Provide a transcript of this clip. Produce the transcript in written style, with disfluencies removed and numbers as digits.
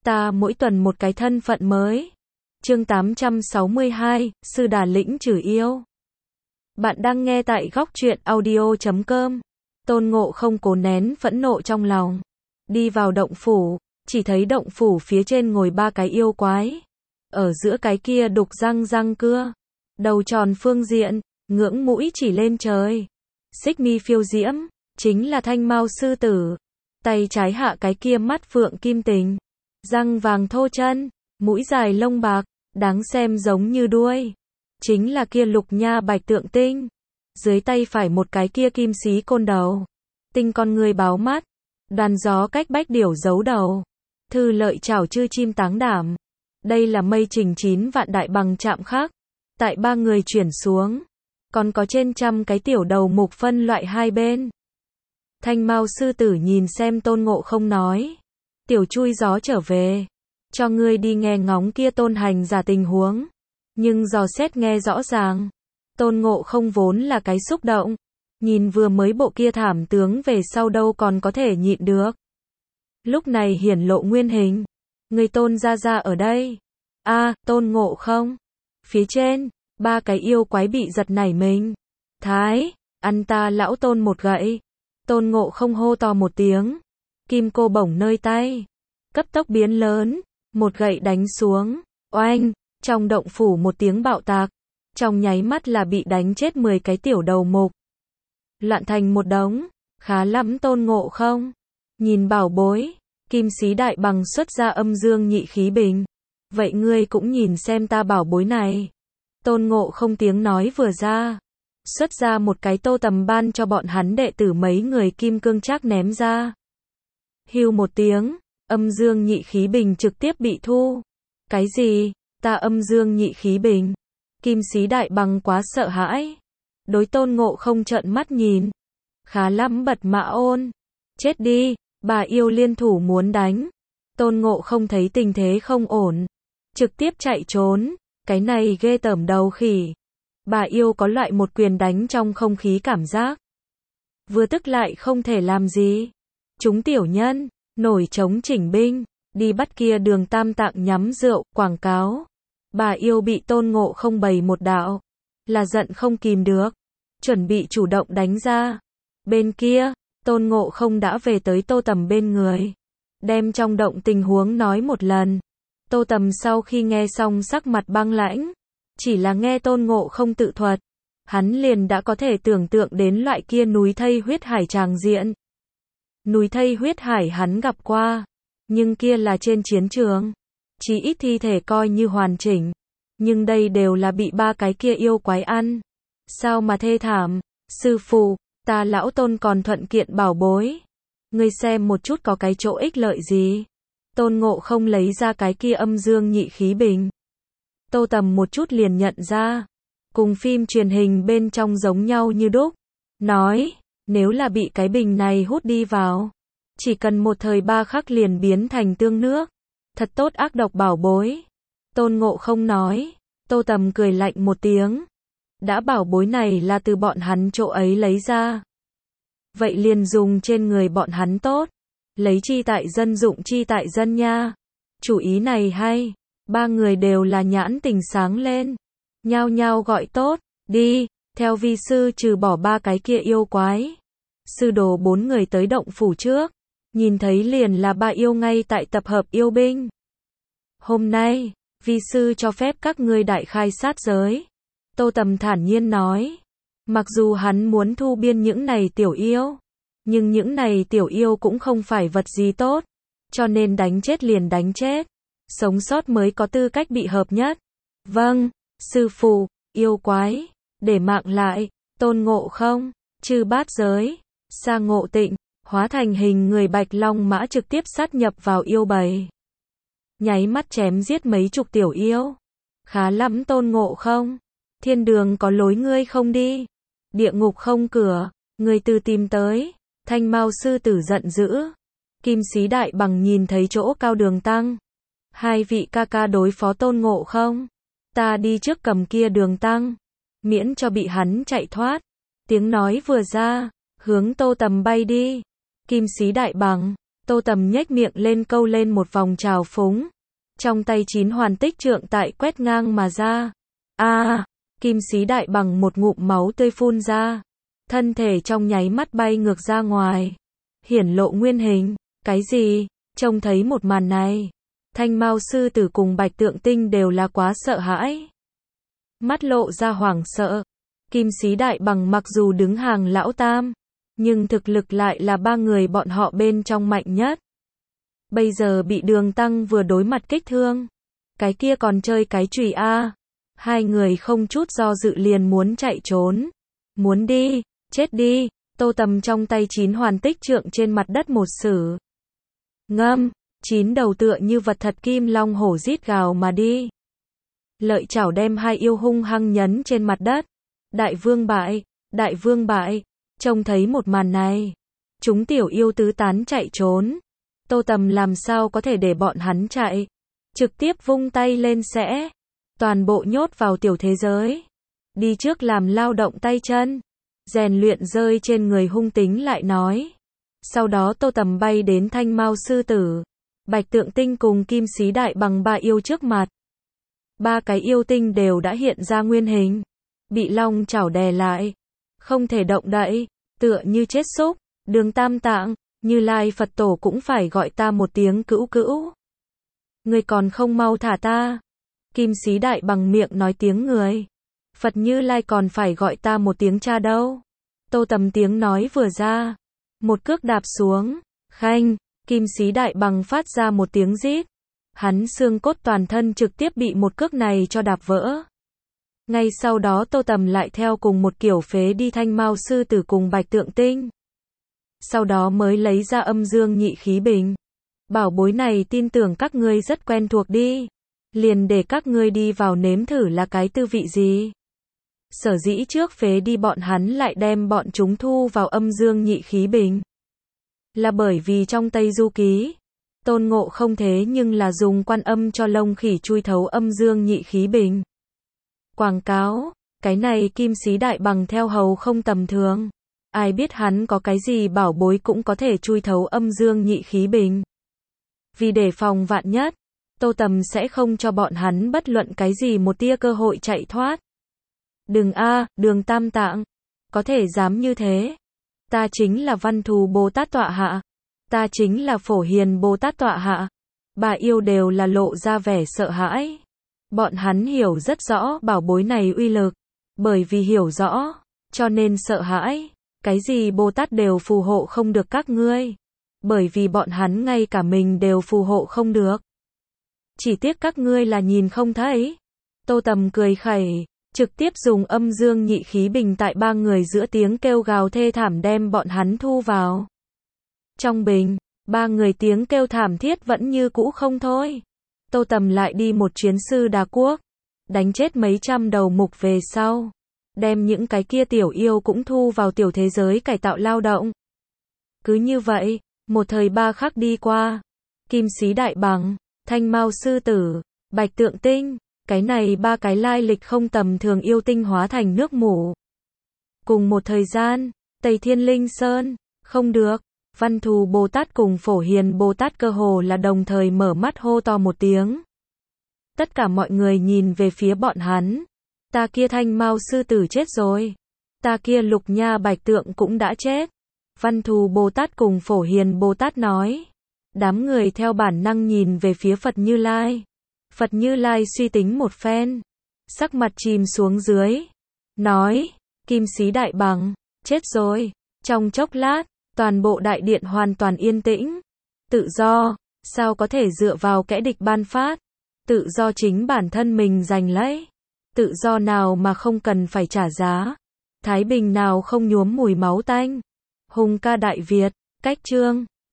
ta mỗi tuần một cái thân phận mới. Chương 862, Sư Đà Lĩnh trừ yêu. Bạn đang nghe tại góc truyện audio.com. Tôn Ngộ Không cố nén phẫn nộ trong lòng. Đi vào động phủ, chỉ thấy động phủ phía trên ngồi ba cái yêu quái. Ở giữa cái kia đục răng răng cưa. Đầu tròn phương diện, ngưỡng mũi chỉ lên trời. Xích mi phiêu diễm, chính là Thanh Mao sư tử. Tay trái hạ cái kia mắt phượng kim tình. Răng vàng thô chân, mũi dài lông bạc, đáng xem giống như đuôi. Chính là kia Lục Nha Bạch Tượng Tinh. Dưới tay phải một cái kia kim xí côn đầu. Tinh con người báo mắt. Đoàn gió cách bách điểu giấu đầu. Thư lợi chảo chư chim táng đảm. Đây là mây trình 9 vạn đại bằng chạm khắc. Tại ba người chuyển xuống. Còn có trên trăm cái tiểu đầu mục phân loại hai bên. Thanh Mao sư tử nhìn xem Tôn Ngộ Không nói. Tiểu chui gió trở về. Cho ngươi đi nghe ngóng kia tôn hành giả tình huống. Nhưng dò xét nghe rõ ràng. Tôn Ngộ Không vốn là cái xúc động. Nhìn vừa mới bộ kia thảm tướng về sau đâu còn có thể nhịn được. Lúc này hiển lộ nguyên hình. Người Tôn ra ở đây. Tôn Ngộ Không. Phía trên, ba cái yêu quái bị giật nảy mình. Thái, ăn ta lão Tôn một gậy. Tôn Ngộ Không hô to một tiếng. Kim cô bổng nơi tay. Cấp tốc biến lớn. Một gậy đánh xuống. Oanh, trong động phủ một tiếng bạo tạc. Trong nháy mắt là bị đánh chết 10 cái tiểu đầu mục. Loạn thành một đống. Khá lắm Tôn Ngộ Không. Nhìn bảo bối. Kim xí đại bằng xuất ra âm dương nhị khí bình. Vậy ngươi cũng nhìn xem ta bảo bối này. Tôn Ngộ Không tiếng nói vừa ra. Xuất ra một cái tô tầm ban cho bọn hắn đệ tử mấy người kim cương trác ném ra. Hưu một tiếng. Âm dương nhị khí bình trực tiếp bị thu. Cái gì? Ta âm dương nhị khí bình. Kim xí đại bằng quá sợ hãi. Đối Tôn Ngộ Không trợn mắt nhìn. Khá lắm Bật Mã Ôn. Chết đi, bà yêu liên thủ muốn đánh. Tôn Ngộ Không thấy tình thế không ổn. Trực tiếp chạy trốn. Cái này ghê tởm đầu khỉ. Bà yêu có loại một quyền đánh trong không khí cảm giác. Vừa tức lại không thể làm gì. Chúng tiểu nhân. Nổi trống chỉnh binh, đi bắt kia Đường Tam Tạng nhắm rượu, quảng cáo. Bà yêu bị Tôn Ngộ Không bày một đạo. Là giận không kìm được. Chuẩn bị chủ động đánh ra. Bên kia, Tôn Ngộ Không đã về tới Tô Tầm bên người. Đem trong động tình huống nói một lần. Tô Tầm sau khi nghe xong sắc mặt băng lãnh. Chỉ là nghe Tôn Ngộ Không tự thuật. Hắn liền đã có thể tưởng tượng đến loại kia núi thây huyết hải tràng diện. Núi thây huyết hải hắn gặp qua, nhưng kia là trên chiến trường, chí ít thi thể coi như hoàn chỉnh, nhưng đây đều là bị ba cái kia yêu quái ăn. Sao mà thê thảm? Sư phụ, ta lão Tôn còn thuận kiện bảo bối. Ngươi xem một chút có cái chỗ ích lợi gì? Tôn Ngộ Không lấy ra cái kia âm dương nhị khí bình. Tô Tầm một chút liền nhận ra, cùng phim truyền hình bên trong giống nhau như đúc. Nói, nếu là bị cái bình này hút đi vào, chỉ cần một thời ba khắc liền biến thành tương nước. Thật tốt ác độc bảo bối. Tôn Ngộ Không nói. Tô Tầm cười lạnh một tiếng. Đã bảo bối này là từ bọn hắn chỗ ấy lấy ra. Vậy liền dùng trên người bọn hắn tốt. Lấy chi tại dân dụng chi tại dân nha. Chủ ý này hay. Ba người đều là nhãn tình sáng lên. Nhao nhao gọi tốt. Đi. Theo vi sư trừ bỏ ba cái kia yêu quái. Sư đồ 4 người tới động phủ trước. Nhìn thấy liền là ba yêu ngay tại tập hợp yêu binh. Hôm nay, vi sư cho phép các ngươi đại khai sát giới. Tô Tầm thản nhiên nói. Mặc dù hắn muốn thu biên những này tiểu yêu. Nhưng những này tiểu yêu cũng không phải vật gì tốt. Cho nên đánh chết liền đánh chết. Sống sót mới có tư cách bị hợp nhất. Vâng, sư phụ, yêu quái. Để mạng lại, Tôn Ngộ Không, chư bát giới, Sa Ngộ Tịnh, hóa thành hình người bạch long mã trực tiếp sát nhập vào yêu bầy. Nháy mắt chém giết mấy chục tiểu yêu. Khá lắm Tôn Ngộ Không. Thiên đường có lối ngươi không đi. Địa ngục không cửa, ngươi từ tìm tới. Thanh Mao sư tử giận dữ. Kim xí đại bằng nhìn thấy chỗ cao Đường Tăng. Hai vị ca ca đối phó Tôn Ngộ Không. Ta đi trước cầm kia Đường Tăng. Miễn cho bị hắn chạy thoát. Tiếng nói vừa ra, hướng Tô Tầm bay đi. Kim xí đại bằng, Tô Tầm nhếch miệng lên câu lên một vòng trào phúng. Trong tay 9 hoàn tích trượng tại quét ngang mà ra. Kim Sĩ Đại Bằng một ngụm máu tươi phun ra. Thân thể trong nháy mắt bay ngược ra ngoài. Hiển lộ nguyên hình. Cái gì? Trông thấy một màn này. Thanh Mao sư tử cùng Bạch Tượng Tinh đều là quá sợ hãi. Mắt lộ ra hoảng sợ. Kim Sĩ Đại Bằng mặc dù đứng hàng lão tam, nhưng thực lực lại là 3 người bọn họ bên trong mạnh nhất. Bây giờ bị Đường Tăng vừa đối mặt kích thương. Cái kia còn chơi cái chùy a. Hai người không chút do dự liền muốn chạy trốn. Muốn đi, chết đi. Tô Tầm trong tay 9 hoàn tích trượng trên mặt đất một sử. Ngâm, 9 đầu tựa như vật thật kim long hổ rít gào mà đi. Lợi chảo đem hai yêu hung hăng nhấn trên mặt đất. Đại vương bại, đại vương bại. Trông thấy một màn này, chúng tiểu yêu tứ tán chạy trốn. Tô Tầm làm sao có thể để bọn hắn chạy. Trực tiếp vung tay lên sẽ. Toàn bộ nhốt vào tiểu thế giới. Đi trước làm lao động tay chân. Rèn luyện rơi trên người hung tính lại nói. Sau đó Tô Tầm bay đến Thanh Mao sư tử, Bạch Tượng Tinh cùng Kim Sĩ Đại Bằng 3 yêu trước mặt. 3 cái yêu tinh đều đã hiện ra nguyên hình. Bị long chảo đè lại. Không thể động đậy. Tựa như chết súc. Đường Tam Tạng, Như Lai Phật Tổ cũng phải gọi ta một tiếng cữu cữu. Người còn không mau thả ta. Kim Sĩ Đại Bằng miệng nói tiếng người. Phật Như Lai còn phải gọi ta một tiếng cha đâu. Tô Tầm tiếng nói vừa ra. Một cước đạp xuống. Khanh, Kim Sĩ Đại Bằng phát ra một tiếng rít. Hắn xương cốt toàn thân trực tiếp bị một cước này cho đạp vỡ. Ngay sau đó Tô Tầm lại theo cùng một kiểu phế đi Thanh Mao sư tử cùng Bạch Tượng Tinh. Sau đó mới lấy ra âm dương nhị khí bình. Bảo bối này tin tưởng các ngươi rất quen thuộc đi. Liền để các ngươi đi vào nếm thử là cái tư vị gì. Sở dĩ trước phế đi bọn hắn lại đem bọn chúng thu vào âm dương nhị khí bình. Là bởi vì trong Tây Du Ký, Tôn Ngộ Không thế nhưng là dùng Quan Âm cho lông khỉ chui thấu âm dương nhị khí bình. Quảng cáo, cái này Kim Sĩ Đại Bằng theo hầu không tầm thường. Ai biết hắn có cái gì bảo bối cũng có thể chui thấu âm dương nhị khí bình. Vì đề phòng vạn nhất, Tô Tầm sẽ không cho bọn hắn bất luận cái gì một tia cơ hội chạy thoát. Đừng Đường Tam Tạng. Có thể dám như thế. Ta chính là Văn Thù Bồ Tát tọa hạ. Ta chính là Phổ Hiền Bồ Tát tọa hạ. 3 yêu đều là lộ ra vẻ sợ hãi. Bọn hắn hiểu rất rõ bảo bối này uy lực. Bởi vì hiểu rõ, cho nên sợ hãi. Cái gì Bồ Tát đều phù hộ không được các ngươi. Bởi vì bọn hắn ngay cả mình đều phù hộ không được. Chỉ tiếc các ngươi là nhìn không thấy. Tô Tầm cười khẩy, trực tiếp dùng âm dương nhị khí bình tại 3 người giữa tiếng kêu gào thê thảm đem bọn hắn thu vào. Trong bình, 3 người tiếng kêu thảm thiết vẫn như cũ không thôi. Tô Tầm lại đi một chuyến Sư Đà Quốc, đánh chết mấy trăm đầu mục về sau. Đem những cái kia tiểu yêu cũng thu vào tiểu thế giới cải tạo lao động. Cứ như vậy, một thời 3 khắc đi qua. Kim Sĩ Đại Bằng, Thanh Mao sư tử, Bạch Tượng Tinh, cái này 3 cái lai lịch không tầm thường yêu tinh hóa thành nước mủ. Cùng một thời gian, Tây Thiên Linh Sơn, không được, Văn Thù Bồ Tát cùng Phổ Hiền Bồ Tát cơ hồ là đồng thời mở mắt hô to một tiếng. Tất cả mọi người nhìn về phía bọn hắn. Ta kia Thanh Mao sư tử chết rồi. Ta kia Lục Nha Bạch Tượng cũng đã chết. Văn Thù Bồ Tát cùng Phổ Hiền Bồ Tát nói. Đám người theo bản năng nhìn về phía Phật Như Lai. Phật Như Lai suy tính một phen. Sắc mặt chìm xuống dưới. Nói, Kim Sĩ Đại Bằng, chết rồi. Trong chốc lát, toàn bộ đại điện hoàn toàn yên tĩnh. Tự do, sao có thể dựa vào kẻ địch ban phát. Tự do chính bản thân mình giành lấy. Tự do nào mà không cần phải trả giá. Thái bình nào không nhuốm mùi máu tanh. Hùng ca Đại Việt, cách chương.